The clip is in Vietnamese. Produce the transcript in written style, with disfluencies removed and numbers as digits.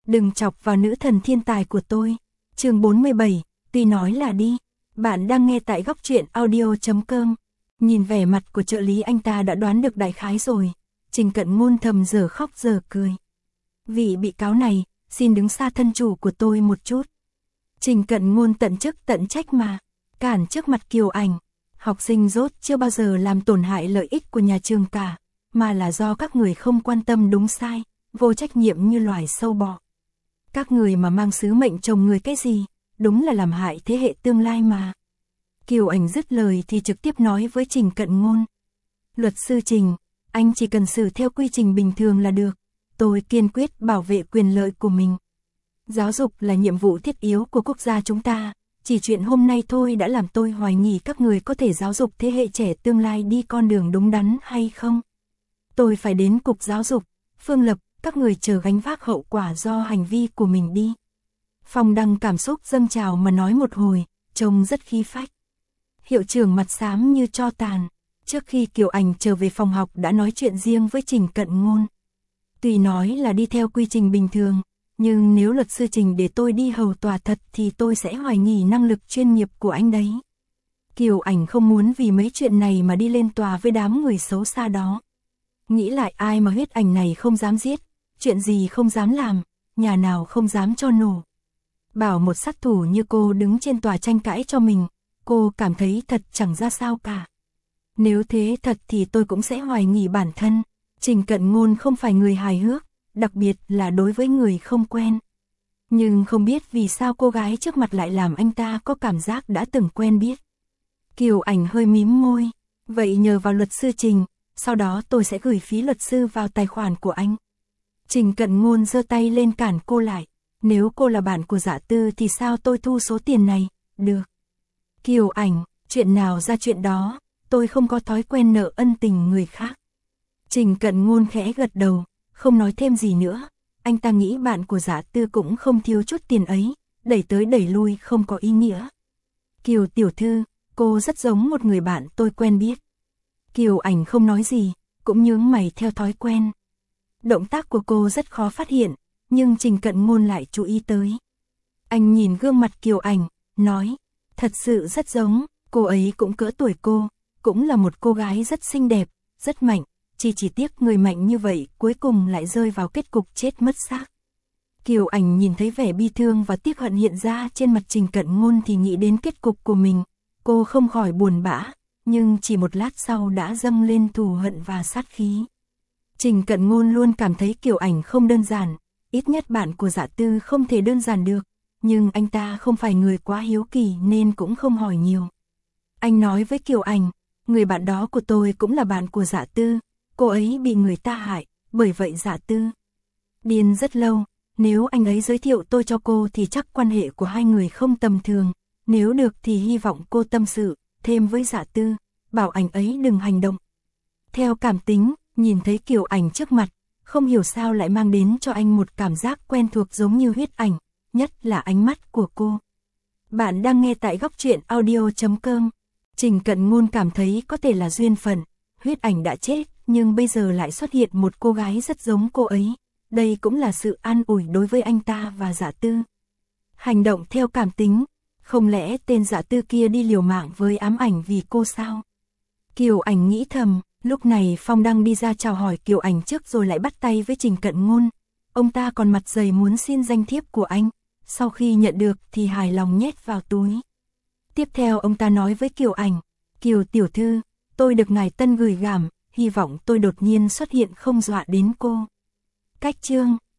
đừng chọc vào nữ thần thiên tài của tôi. Chương 47, tuy nói là đi. Bạn đang nghe tại góc truyện audio.com. Nhìn vẻ mặt của trợ lý anh ta đã đoán được đại khái rồi. Trình Cận Ngôn thầm giờ khóc giờ cười. Vị bị cáo này, xin đứng xa thân chủ của tôi một chút. Trình Cận Ngôn tận chức tận trách mà, cản trước mặt Kiều Ảnh. Học sinh dốt chưa bao giờ làm tổn hại lợi ích của nhà trường cả, mà là do các người không quan tâm đúng sai, vô trách nhiệm như loài sâu bọ. Các người mà mang sứ mệnh chồng người cái gì, đúng là làm hại thế hệ tương lai mà. Kiều Ảnh dứt lời thì trực tiếp nói với Trình Cận Ngôn. Luật sư Trình, anh chỉ cần xử theo quy trình bình thường là được. Tôi kiên quyết bảo vệ quyền lợi của mình. Giáo dục là nhiệm vụ thiết yếu của quốc gia chúng ta. Chỉ chuyện hôm nay thôi đã làm tôi hoài nghi các người có thể giáo dục thế hệ trẻ tương lai đi con đường đúng đắn hay không. Tôi phải đến cục giáo dục, Phương Lập, các người chờ gánh vác hậu quả do hành vi của mình đi. Phong Đăng cảm xúc dâng trào mà nói một hồi, trông rất khí phách. Hiệu trưởng mặt xám như tro tàn. Trước khi Kiều Ảnh trở về phòng học đã nói chuyện riêng với Trình Cận Ngôn. Tuy nói là đi theo quy trình bình thường, nhưng nếu luật sư Trình để tôi đi hầu tòa thật thì tôi sẽ hoài nghi năng lực chuyên nghiệp của anh đấy. Kiều Ảnh không muốn vì mấy chuyện này mà đi lên tòa với đám người xấu xa đó. Nghĩ lại ai mà Huyết Ảnh này không dám giết, chuyện gì không dám làm, nhà nào không dám cho nổ. Bảo một sát thủ như cô đứng trên tòa tranh cãi cho mình, cô cảm thấy thật chẳng ra sao cả. Nếu thế thật thì tôi cũng sẽ hoài nghi bản thân. Trình Cận Ngôn không phải người hài hước, đặc biệt là đối với người không quen. Nhưng không biết vì sao cô gái trước mặt lại làm anh ta có cảm giác đã từng quen biết. Kiều Ảnh hơi mím môi. Vậy nhờ vào luật sư Trình, sau đó tôi sẽ gửi phí luật sư vào tài khoản của anh. Trình Cận Ngôn giơ tay lên cản cô lại. Nếu cô là bạn của Dạ Tư thì sao tôi thu số tiền này? Được. Kiều Ảnh, chuyện nào ra chuyện đó, tôi không có thói quen nợ ân tình người khác. Trình Cận Ngôn khẽ gật đầu, không nói thêm gì nữa. Anh ta nghĩ bạn của Dạ Tư cũng không thiếu chút tiền ấy, đẩy tới đẩy lui không có ý nghĩa. Kiều tiểu thư, cô rất giống một người bạn tôi quen biết. Kiều Ảnh không nói gì, cũng nhướng mày theo thói quen. Động tác của cô rất khó phát hiện, nhưng Trình Cận Ngôn lại chú ý tới. Anh nhìn gương mặt Kiều Ảnh, nói, thật sự rất giống, cô ấy cũng cỡ tuổi cô, cũng là một cô gái rất xinh đẹp, rất mạnh, chỉ tiếc người mạnh như vậy cuối cùng lại rơi vào kết cục chết mất xác. Kiều Ảnh nhìn thấy vẻ bi thương và tiếc hận hiện ra trên mặt Trình Cận Ngôn thì nghĩ đến kết cục của mình, cô không khỏi buồn bã, nhưng chỉ một lát sau đã dâng lên thù hận và sát khí. Trình Cận Ngôn luôn cảm thấy Kiều Ảnh không đơn giản, ít nhất bạn của Dạ Tư không thể đơn giản được, nhưng anh ta không phải người quá hiếu kỳ nên cũng không hỏi nhiều. Anh nói với Kiều Ảnh, người bạn đó của tôi cũng là bạn của Dạ Tư, cô ấy bị người ta hại, bởi vậy Dạ Tư điên rất lâu, nếu anh ấy giới thiệu tôi cho cô thì chắc quan hệ của hai người không tầm thường, nếu được thì hy vọng cô tâm sự thêm với Dạ Tư, bảo anh ấy đừng hành động theo cảm tính. Nhìn thấy Kiều Ảnh trước mặt, không hiểu sao lại mang đến cho anh một cảm giác quen thuộc giống như Huyết Ảnh, nhất là ánh mắt của cô. Bạn đang nghe tại góc truyện audio.com. Trình Cận Ngôn cảm thấy có thể là duyên phận, Huyết Ảnh đã chết, nhưng bây giờ lại xuất hiện một cô gái rất giống cô ấy. Đây cũng là sự an ủi đối với anh ta và Dạ Tư. Hành động theo cảm tính, không lẽ tên Dạ Tư kia đi liều mạng với ám ảnh vì cô sao? Kiều Ảnh nghĩ thầm. Lúc này Phong Đăng đi ra chào hỏi Kiều Ảnh trước rồi lại bắt tay với Trình Cận Ngôn. Ông ta còn mặt dày muốn xin danh thiếp của anh, sau khi nhận được thì hài lòng nhét vào túi. Tiếp theo ông ta nói với Kiều Ảnh, Kiều tiểu thư, tôi được ngài Tân gửi gảm, hy vọng tôi đột nhiên xuất hiện không dọa đến cô. Cách chương